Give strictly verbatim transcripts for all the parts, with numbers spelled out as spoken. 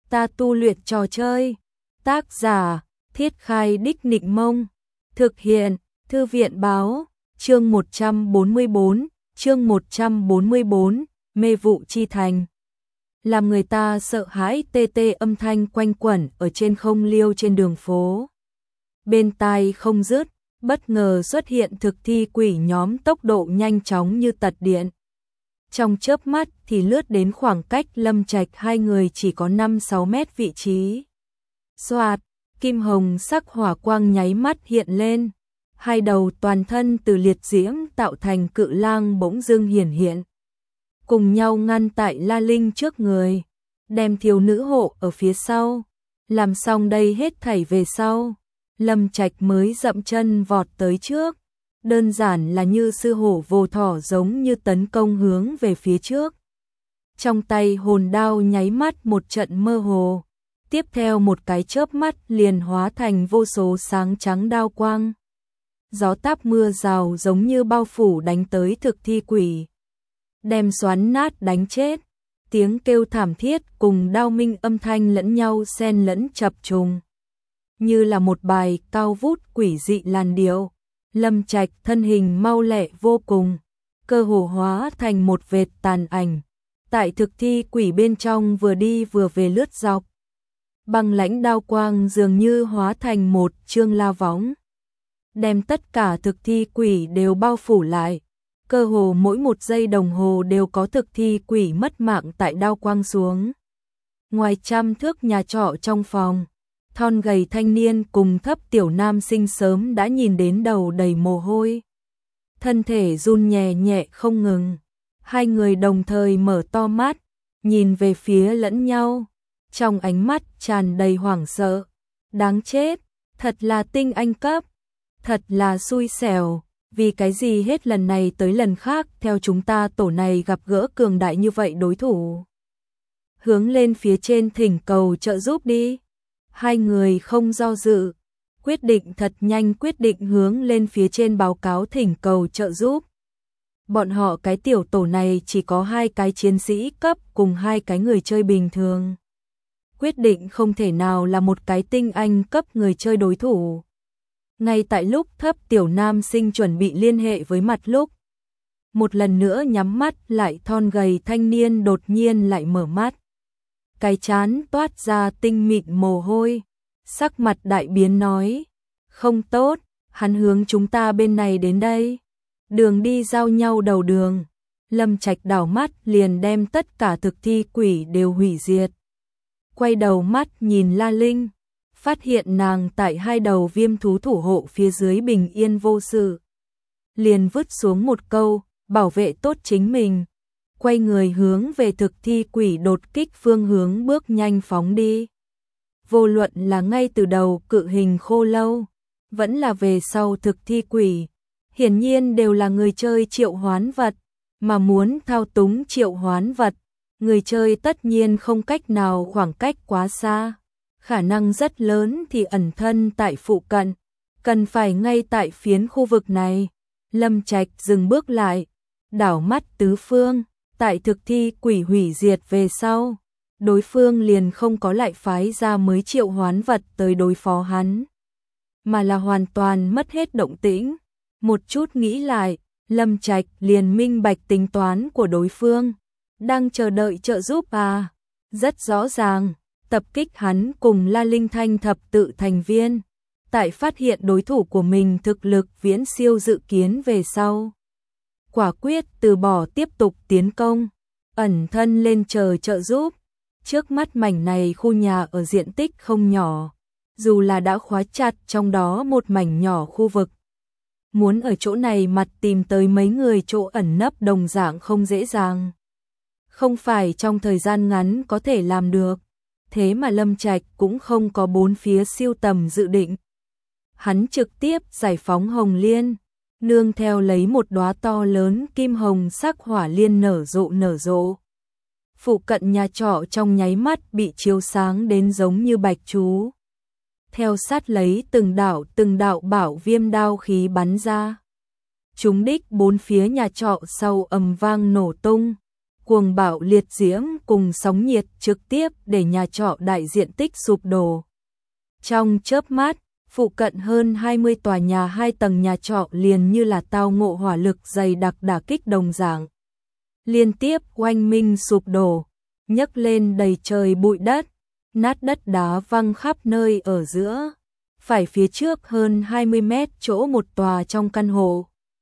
ta tu luyện trò chơi. Tác giả, Thiết Khai Đích Nịnh Mông. Thực hiện, Thư viện Báo. Chương một trăm bốn mươi bốn, chương một trăm bốn mươi bốn, mê vụ chi thành. Làm người ta sợ hãi tê tê âm thanh quanh quẩn ở trên không liêu trên đường phố. Bên tai không dứt, bất ngờ xuất hiện thực thi quỷ nhóm tốc độ nhanh chóng như tật điện. Trong chớp mắt thì lướt đến khoảng cách Lâm Trạch hai người chỉ có năm sáu mét vị trí. Xoạt, kim hồng sắc hỏa quang nháy mắt hiện lên. Hai đầu toàn thân từ liệt diễm tạo thành cự lang bỗng dưng hiển hiện. Cùng nhau ngăn tại La Linh trước người, đem thiếu nữ hộ ở phía sau. Làm xong đây hết thảy về sau, Lâm Trạch mới dậm chân vọt tới trước. Đơn giản là như sư hổ vồ thỏ giống như tấn công hướng về phía trước. Trong tay hồn đao nháy mắt một trận mơ hồ. Tiếp theo một cái chớp mắt liền hóa thành vô số sáng trắng đao quang. Gió táp mưa rào giống như bao phủ đánh tới thực thi quỷ. Đem xoắn nát đánh chết. Tiếng kêu thảm thiết cùng đao minh âm thanh lẫn nhau xen lẫn chập trùng. Như là một bài cao vút quỷ dị làn điệu. Lâm Trạch thân hình mau lẹ vô cùng. Cơ hồ hóa thành một vệt tàn ảnh. Tại thực thi quỷ bên trong vừa đi vừa về lướt dọc. Băng lãnh đao quang dường như hóa thành một chương la võng. Đem tất cả thực thi quỷ đều bao phủ lại. Cơ hồ mỗi một giây đồng hồ đều có thực thi quỷ mất mạng tại đao quang xuống. Ngoài trăm thước nhà trọ trong phòng, thon gầy thanh niên cùng thấp tiểu nam sinh sớm đã nhìn đến đầu đầy mồ hôi. Thân thể run nhẹ nhẹ không ngừng. Hai người đồng thời mở to mắt, nhìn về phía lẫn nhau. Trong ánh mắt tràn đầy hoảng sợ. Đáng chết, thật là tinh anh cấp. Thật là xui xẻo, vì cái gì hết lần này tới lần khác theo chúng ta tổ này gặp gỡ cường đại như vậy đối thủ. Hướng lên phía trên thỉnh cầu trợ giúp đi. Hai người không do dự, quyết định thật nhanh quyết định hướng lên phía trên báo cáo thỉnh cầu trợ giúp. Bọn họ cái tiểu tổ này chỉ có hai cái chiến sĩ cấp cùng hai cái người chơi bình thường. Quyết định không thể nào là một cái tinh anh cấp người chơi đối thủ. Ngay tại lúc thấp tiểu nam sinh chuẩn bị liên hệ với mặt lúc. Một lần nữa nhắm mắt lại thon gầy thanh niên đột nhiên lại mở mắt. Cái chán toát ra tinh mịn mồ hôi. Sắc mặt đại biến nói. Không tốt, hắn hướng chúng ta bên này đến đây. Đường đi giao nhau đầu đường. Lâm Trạch đảo mắt liền đem tất cả thực thi quỷ đều hủy diệt. Quay đầu mắt nhìn La Linh. Phát hiện nàng tại hai đầu viêm thú thủ hộ phía dưới bình yên vô sự. Liền vứt xuống một câu, bảo vệ tốt chính mình. Quay người hướng về thực thi quỷ đột kích phương hướng bước nhanh phóng đi. Vô luận là ngay từ đầu cự hình khô lâu, vẫn là về sau thực thi quỷ. Hiển nhiên đều là người chơi triệu hoán vật, mà muốn thao túng triệu hoán vật. Người chơi tất nhiên không cách nào khoảng cách quá xa. Khả năng rất lớn thì ẩn thân tại phụ cận, cần phải ngay tại phiến khu vực này. Lâm Trạch dừng bước lại, đảo mắt tứ phương, tại thực thi quỷ hủy diệt về sau, đối phương liền không có lại phái ra mới triệu hoán vật tới đối phó hắn, mà là hoàn toàn mất hết động tĩnh. Một chút nghĩ lại, Lâm Trạch liền minh bạch tính toán của đối phương, đang chờ đợi trợ giúp à, rất rõ ràng. Tập kích hắn cùng La Linh Thanh thập tự thành viên, tại phát hiện đối thủ của mình thực lực viễn siêu dự kiến về sau. Quả quyết từ bỏ tiếp tục tiến công, ẩn thân lên chờ trợ giúp. Trước mắt mảnh này khu nhà ở diện tích không nhỏ, dù là đã khóa chặt trong đó một mảnh nhỏ khu vực. Muốn ở chỗ này mặt tìm tới mấy người chỗ ẩn nấp đồng dạng không dễ dàng. Không phải trong thời gian ngắn có thể làm được. Thế mà Lâm Trạch cũng không có bốn phía siêu tầm dự định. Hắn trực tiếp giải phóng hồng liên, nương theo lấy một đóa to lớn kim hồng sắc hỏa liên nở rộ nở rộ. Phụ cận nhà trọ trong nháy mắt bị chiếu sáng đến giống như bạch chú. Theo sát lấy từng đạo từng đạo bảo viêm đao khí bắn ra. Chúng đích bốn phía nhà trọ sau ầm vang nổ tung. cuồng bạo liệt diễm cùng sóng nhiệt trực tiếp để nhà trọ đại diện tích sụp đổ. Trong chớp mắt, phụ cận hơn hai mươi tòa nhà hai tầng nhà trọ liền như là tao ngộ hỏa lực dày đặc đả kích đồng dạng. Liên tiếp oanh minh sụp đổ, nhấc lên đầy trời bụi đất, nát đất đá văng khắp nơi ở giữa. Phải phía trước hơn hai mươi mét chỗ một tòa trong căn hộ.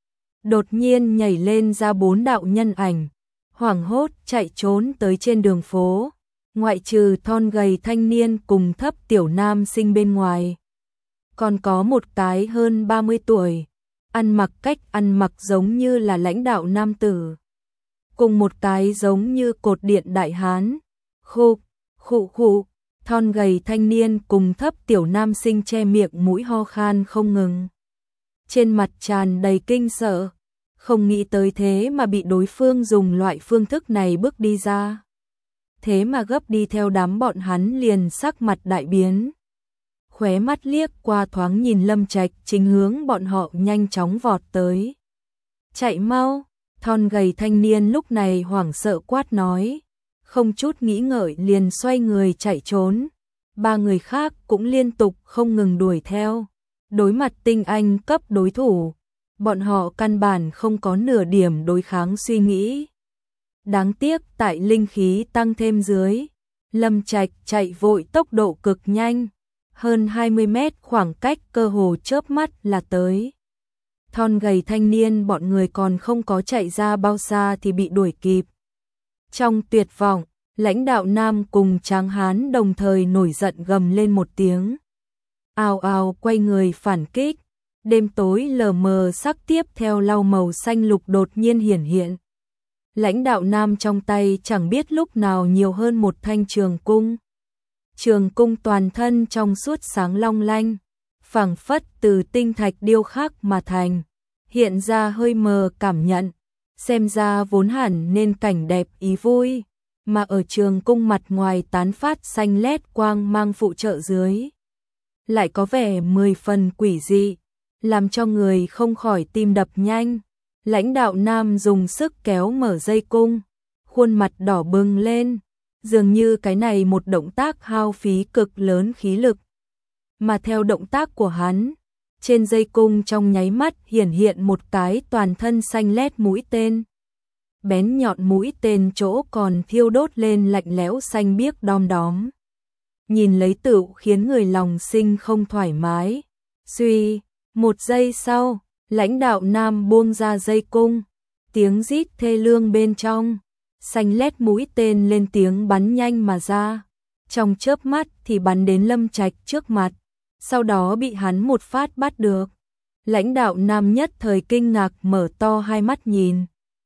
Đột nhiên nhảy lên ra bốn đạo nhân ảnh, hoảng hốt chạy trốn tới trên đường phố, ngoại trừ thon gầy thanh niên cùng thấp tiểu nam sinh bên ngoài. Còn có một cái hơn ba mươi tuổi, ăn mặc cách ăn mặc giống như là lãnh đạo nam tử. Cùng một cái giống như cột điện đại hán, khụ, khụ khụ, thon gầy thanh niên cùng thấp tiểu nam sinh che miệng mũi ho khan không ngừng. Trên mặt tràn đầy kinh sợ, không nghĩ tới thế mà bị đối phương dùng loại phương thức này bước đi ra. Thế mà gấp đi theo đám bọn hắn liền sắc mặt đại biến. Khóe mắt liếc qua thoáng nhìn Lâm Trạch chính hướng bọn họ nhanh chóng vọt tới. Chạy mau, thon gầy thanh niên lúc này hoảng sợ quát nói. Không chút nghĩ ngợi liền xoay người chạy trốn. Ba người khác cũng liên tục không ngừng đuổi theo. Đối mặt tinh anh cấp đối thủ, bọn họ căn bản không có nửa điểm đối kháng suy nghĩ. Đáng tiếc tại linh khí tăng thêm dưới, Lâm Trạch chạy vội tốc độ cực nhanh, hơn hai mươi mét khoảng cách cơ hồ chớp mắt là tới. Thon gầy thanh niên bọn người còn không có chạy ra bao xa thì bị đuổi kịp. Trong tuyệt vọng, lãnh đạo nam cùng tráng hán đồng thời nổi giận gầm lên một tiếng. Ào ào quay người phản kích, đêm tối lờ mờ sắc tiếp theo lau màu xanh lục đột nhiên hiển hiện. Lãnh đạo nam trong tay chẳng biết lúc nào nhiều hơn một thanh trường cung. Trường cung toàn thân trong suốt sáng long lanh, phảng phất từ tinh thạch điêu khắc mà thành, hiện ra hơi mờ cảm nhận, xem ra vốn hẳn nên cảnh đẹp ý vui, mà ở trường cung mặt ngoài tán phát xanh lét quang mang phụ trợ dưới. Lại có vẻ mười phần quỷ dị, làm cho người không khỏi tim đập nhanh. Lãnh đạo nam dùng sức kéo mở dây cung, khuôn mặt đỏ bừng lên, dường như cái này một động tác hao phí cực lớn khí lực. Mà theo động tác của hắn, trên dây cung trong nháy mắt hiển hiện một cái toàn thân xanh lét mũi tên. Bén nhọn mũi tên chỗ còn thiêu đốt lên lạnh lẽo xanh biếc đom đóm. Nhìn lấy tựu khiến người lòng sinh không thoải mái. Suy, một giây sau, lãnh đạo nam buông ra dây cung, tiếng rít thê lương bên trong, xanh lét mũi tên lên tiếng bắn nhanh mà ra, trong chớp mắt thì bắn đến Lâm Trạch trước mặt, sau đó bị hắn một phát bắt được. Lãnh đạo nam nhất thời kinh ngạc mở to hai mắt nhìn,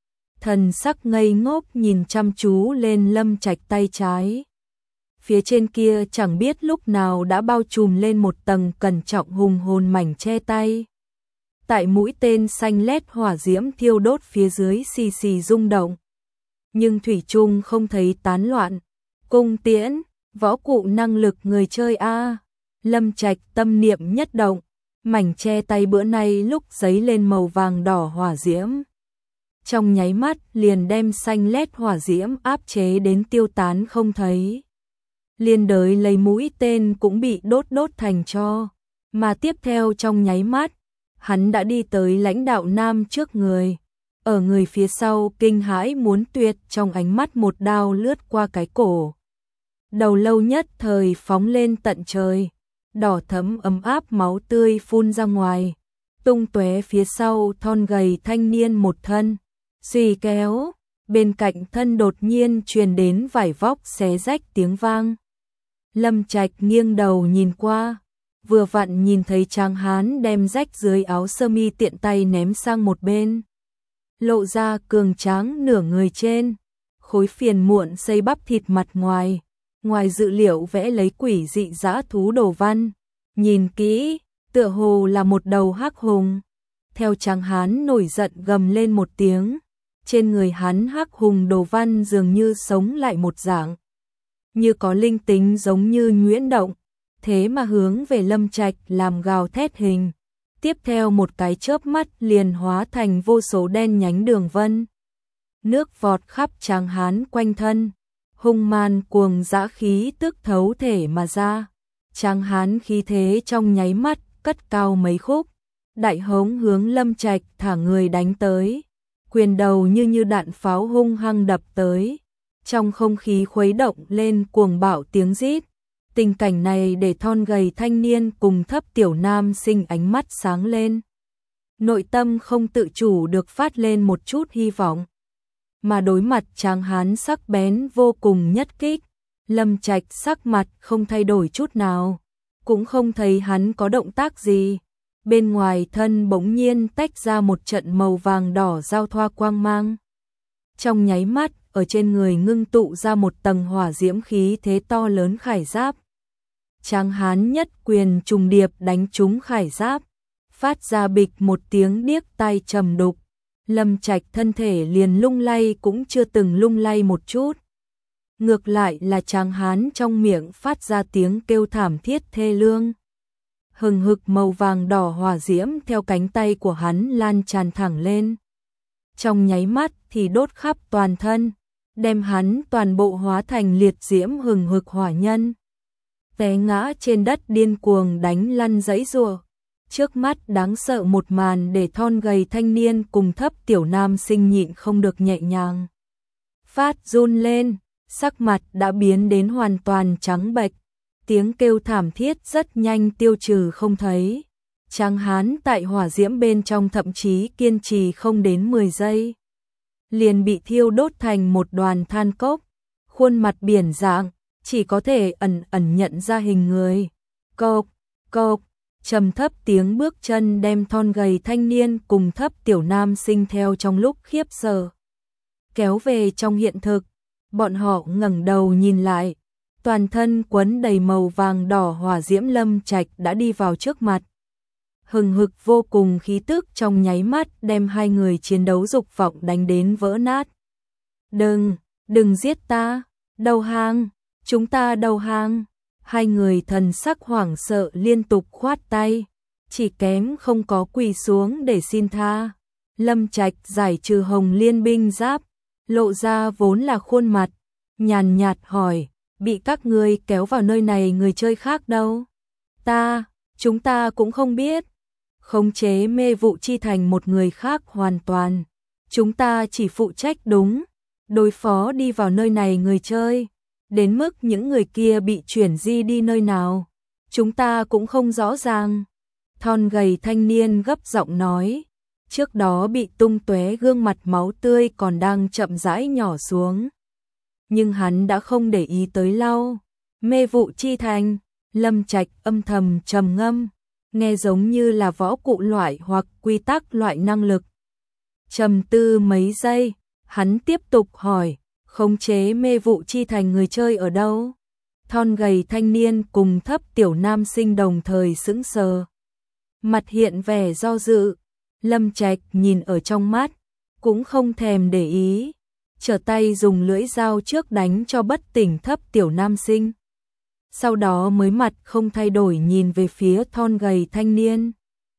thần sắc ngây ngốc nhìn chăm chú lên Lâm Trạch tay trái. Phía trên kia chẳng biết lúc nào đã bao trùm lên một tầng cẩn trọng hùng hồn mảnh che tay. Tại mũi tên xanh lét hỏa diễm thiêu đốt phía dưới xì xì rung động. Nhưng thủy chung không thấy tán loạn. Cung tiễn, võ cụ năng lực người chơi a. Lâm Trạch tâm niệm nhất động, mảnh che tay bữa nay lúc giấy lên màu vàng đỏ hỏa diễm. Trong nháy mắt liền đem xanh lét hỏa diễm áp chế đến tiêu tán không thấy. Liên đới lấy mũi tên cũng bị đốt đốt thành tro, mà tiếp theo trong nháy mắt, hắn đã đi tới lãnh đạo nam trước người. Ở người phía sau kinh hãi muốn tuyệt, trong ánh mắt một đao lướt qua cái cổ. Đầu lâu nhất thời phóng lên tận trời, đỏ thẫm ấm áp máu tươi phun ra ngoài, tung tóe phía sau thon gầy thanh niên một thân. Xùy kéo, bên cạnh thân đột nhiên truyền đến vải vóc xé rách tiếng vang. Lâm Trạch nghiêng đầu nhìn qua, vừa vặn nhìn thấy tráng hán đem rách dưới áo sơ mi tiện tay ném sang một bên. Lộ ra cường tráng nửa người trên, khối phiền muộn xây bắp thịt mặt ngoài, ngoài dự liệu vẽ lấy quỷ dị dã thú đồ văn. Nhìn kỹ, tựa hồ là một đầu hắc hùng. Theo tráng hán nổi giận gầm lên một tiếng, trên người hắn hắc hùng đồ văn dường như sống lại một dạng, như có linh tính giống như nhuyễn động, thế mà hướng về Lâm Trạch làm gào thét hình. Tiếp theo một cái chớp mắt liền hóa thành vô số đen nhánh đường vân. nước vọt khắp Tráng Hán quanh thân, hung man cuồng dã khí tức thấu thể mà ra. Tráng Hán khí thế trong nháy mắt cất cao mấy khúc, đại hống hướng Lâm Trạch thả người đánh tới, quyền đầu như như đạn pháo hung hăng đập tới, trong không khí khuấy động lên cuồng bạo tiếng rít. Tình cảnh này để thon gầy thanh niên cùng Thấp Tiểu Nam Sinh ánh mắt sáng lên, nội tâm không tự chủ được phát lên một chút hy vọng. Mà đối mặt Tráng Hán sắc bén vô cùng nhất kích, Lâm Trạch sắc mặt không thay đổi chút nào, cũng không thấy hắn có động tác gì. Bên ngoài thân bỗng nhiên tách ra một trận màu vàng đỏ giao thoa quang mang. Trong nháy mắt, ở trên người ngưng tụ ra một tầng hỏa diễm khí thế to lớn khải giáp. Tráng Hán nhất quyền trùng điệp đánh trúng khải giáp, phát ra bịch một tiếng điếc tai trầm đục. Lâm Trạch thân thể liền lung lay cũng chưa từng lung lay một chút. Ngược lại là Tráng Hán trong miệng phát ra tiếng kêu thảm thiết thê lương. Hừng hực màu vàng đỏ hỏa diễm theo cánh tay của hắn lan tràn thẳng lên. Trong nháy mắt thì đốt khắp toàn thân, đem hắn toàn bộ hóa thành liệt diễm hừng hực hỏa nhân. Té ngã trên đất điên cuồng đánh lăn giãy giụa. Trước mắt đáng sợ một màn để thon gầy thanh niên cùng Thấp Tiểu Nam Sinh nhịn không được nhẹ nhàng phát run lên, sắc mặt đã biến đến hoàn toàn trắng bệch, tiếng kêu thảm thiết rất nhanh tiêu trừ không thấy. Tráng Hán tại hỏa diễm bên trong thậm chí kiên trì không đến mười giây, liền bị thiêu đốt thành một đoàn than cốc, khuôn mặt biển dạng, chỉ có thể ẩn ẩn nhận ra hình người. Cộc, cộc, trầm thấp tiếng bước chân đem thon gầy thanh niên cùng Thấp Tiểu Nam Sinh theo trong lúc khiếp sợ kéo về trong hiện thực. Bọn họ ngẩng đầu nhìn lại, toàn thân quấn đầy màu vàng đỏ hỏa diễm Lâm Trạch đã đi vào trước mặt. Hừng hực vô cùng khí tức trong nháy mắt đem hai người chiến đấu dục vọng đánh đến vỡ nát. Đừng, đừng giết ta, đầu hàng, chúng ta đầu hàng. Hai người thần sắc hoảng sợ liên tục khoát tay, chỉ kém không có quỳ xuống để xin tha. Lâm Trạch giải trừ hồng liên binh giáp, lộ ra vốn là khuôn mặt, nhàn nhạt hỏi, bị các ngươi kéo vào nơi này người chơi khác đâu? Ta, chúng ta cũng không biết. Khống chế mê vụ chi thành một người khác hoàn toàn. Chúng ta chỉ phụ trách đúng, đối phó đi vào nơi này người chơi. Đến mức những người kia bị chuyển di đi nơi nào, chúng ta cũng không rõ ràng. Thon gầy thanh niên gấp giọng nói, trước đó bị tung tóe gương mặt máu tươi còn đang chậm rãi nhỏ xuống. Nhưng hắn đã không để ý tới lau. Mê vụ chi thành, Lâm Trạch âm thầm trầm ngâm, nghe giống như là võ cụ loại hoặc quy tắc loại năng lực. Trầm tư mấy giây, hắn tiếp tục hỏi, khống chế mê vụ chi thành người chơi ở đâu? Thon gầy thanh niên cùng Thấp Tiểu Nam Sinh đồng thời sững sờ, mặt hiện vẻ do dự. Lâm Trạch nhìn ở trong mắt, cũng không thèm để ý, trở tay dùng lưỡi dao trước đánh cho bất tỉnh Thấp Tiểu Nam Sinh. Sau đó mới mặt không thay đổi nhìn về phía thon gầy thanh niên.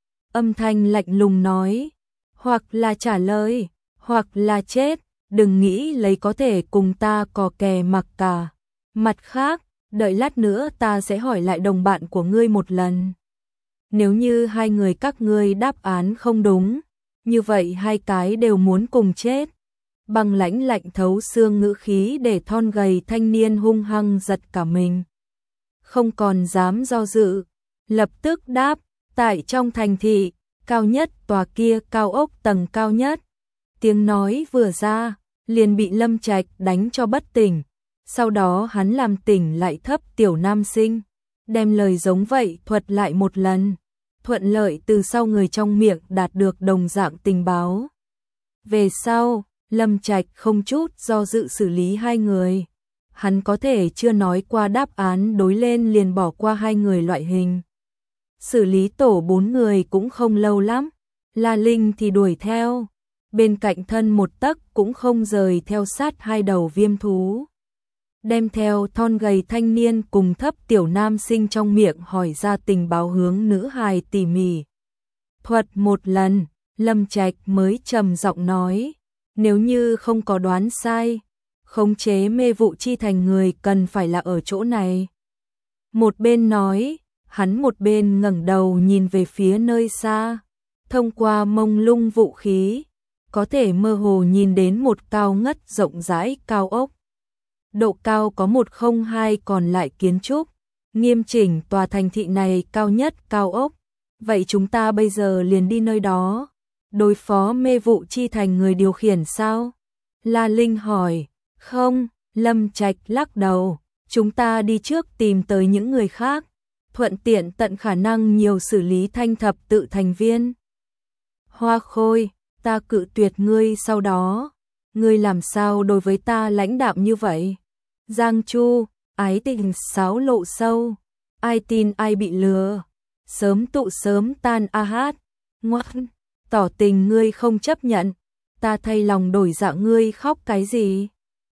Âm thanh lạnh lùng nói, hoặc là trả lời, hoặc là chết, đừng nghĩ lấy có thể cùng ta cò kè mặc cả. Mặt khác, đợi lát nữa ta sẽ hỏi lại đồng bạn của ngươi một lần. Nếu như hai người các ngươi đáp án không đúng, như vậy hai cái đều muốn cùng chết. Bằng lãnh lạnh thấu xương ngữ khí để thon gầy thanh niên hung hăng giật cả mình. Không còn dám do dự, lập tức đáp, tại trong thành thị, cao nhất tòa kia cao ốc tầng cao nhất. Tiếng nói vừa ra, liền bị Lâm Trạch đánh cho bất tỉnh. Sau đó hắn làm tỉnh lại Thấp Tiểu Nam Sinh, đem lời giống vậy thuật lại một lần, thuận lợi từ sau người trong miệng đạt được đồng dạng tình báo. Về sau, Lâm Trạch không chút do dự xử lý hai người. Hắn có thể chưa nói qua đáp án đối lên liền bỏ qua hai người loại hình. Xử lý tổ bốn người cũng không lâu lắm, La Linh thì đuổi theo, bên cạnh thân một tấc cũng không rời theo sát hai đầu viêm thú. Đem theo thon gầy thanh niên cùng Thấp Tiểu Nam Sinh trong miệng hỏi ra tình báo hướng nữ hài tỉ mỉ thuật một lần, Lâm Trạch mới trầm giọng nói, Nếu như không có đoán sai, khống chế mê vụ chi thành người cần phải là ở chỗ này. Một bên nói, hắn một bên ngẩng đầu nhìn về phía nơi xa, thông qua mông lung vũ khí, có thể mơ hồ nhìn đến một cao ngất rộng rãi cao ốc. Độ cao có một không hai còn lại kiến trúc, nghiêm chỉnh tòa thành thị này cao nhất cao ốc. Vậy chúng ta bây giờ liền đi nơi đó, đối phó mê vụ chi thành người điều khiển sao? La Linh hỏi. Không, Lâm Trạch lắc đầu, chúng ta đi trước tìm tới những người khác, thuận tiện tận khả năng nhiều xử lý thanh thập tự thành viên. Hoa Khôi, ta cự tuyệt ngươi sau đó, ngươi làm sao đối với ta lãnh đạm như vậy? Giang Chu, ái tình sáo lộ sâu, ai tin ai bị lừa, sớm tụ sớm tan a hát, ngoan, tỏ tình ngươi không chấp nhận, ta thay lòng đổi dạ ngươi khóc cái gì?